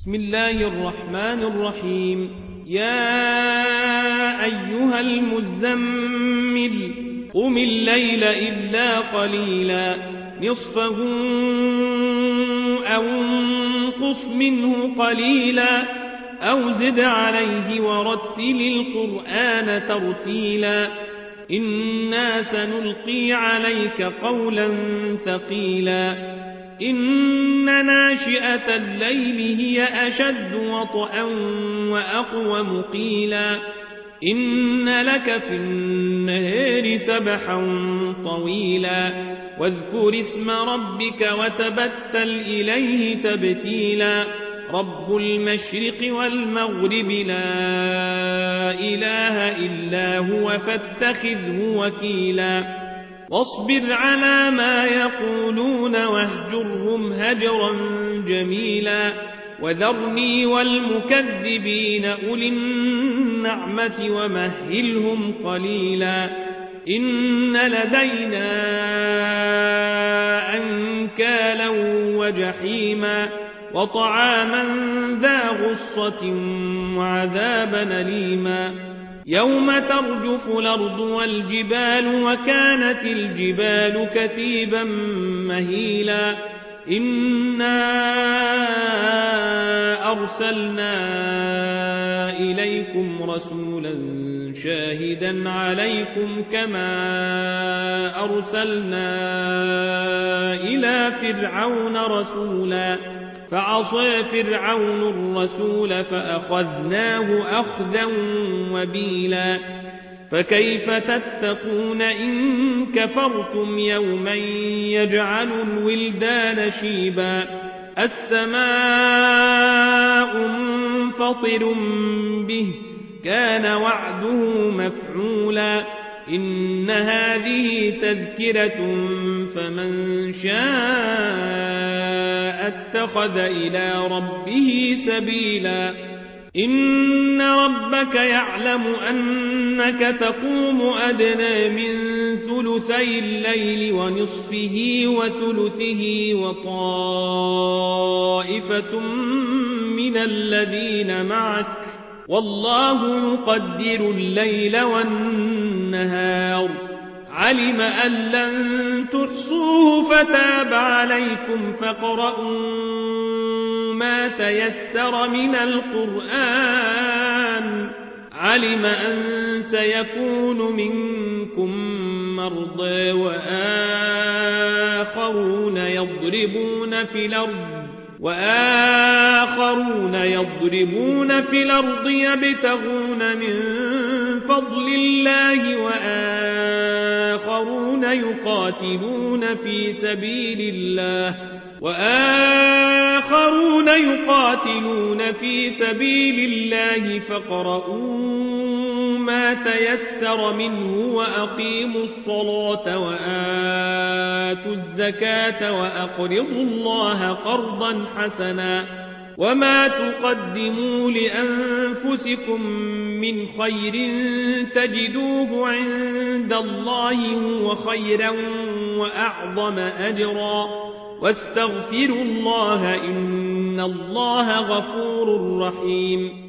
بسم الله الرحمن الرحيم. يا أيها المزمل قم الليل إلا قليلا نصفه أو انقص منه قليلا أو زد عليه ورتل القرآن ترتيلا إنا سنلقي عليك قولا ثقيلا إن ناشئة الليل هي أشد وطئا وأقوم قيلا إن لك في النهار سبحا طويلا واذكر اسم ربك وتبتل إليه تبتيلا رب المشرق والمغرب لا إله إلا هو فاتخذه وكيلا واصبر على ما يقولون واهجرهم هجرا جميلا وذرني والمكذبين أولي النعمة ومهلهم قليلا إن لدينا أنكالا وجحيما وطعاما ذا غصة وعذابا أليما يوم ترجف الأرض والجبال وكانت الجبال كثيبا مهيلا إنا أرسلنا إليكم رسولا شاهدا عليكم كما أرسلنا إلى فرعون رسولا فعصى فرعون الرسول فأخذناه أخذا وبيلا فكيف تتقون إن كفرتم يوما يجعل الولدان شيبا السماء منفطر به كان وعده مفعولا إن هذه تذكرة فمن شاء اتخذ إلى ربه سبيلا إن ربك يعلم أنك تقوم أدنى من ثلثي الليل ونصفه وثلثه وطائفة من الذين معك والله يقدر الليل والنهار علم أن لن تحصوه فتاب عليكم فاقرؤوا ما تيسر من القرآن علم أن سيكون منكم مرضى وآخرون يضربون في الأرض يبتغون من فضل الله وآخرون يقاتلون في سبيل الله فاقرؤوا ما تيسر منه وأقيموا الصلاة وآتوا الزكاة وأقرضوا الله قرضا حسنا وما تقدموا لأنفسكم من خير تجدوه عند الله هو خيرا وأعظم أجرا واستغفروا الله إن الله غفور رحيم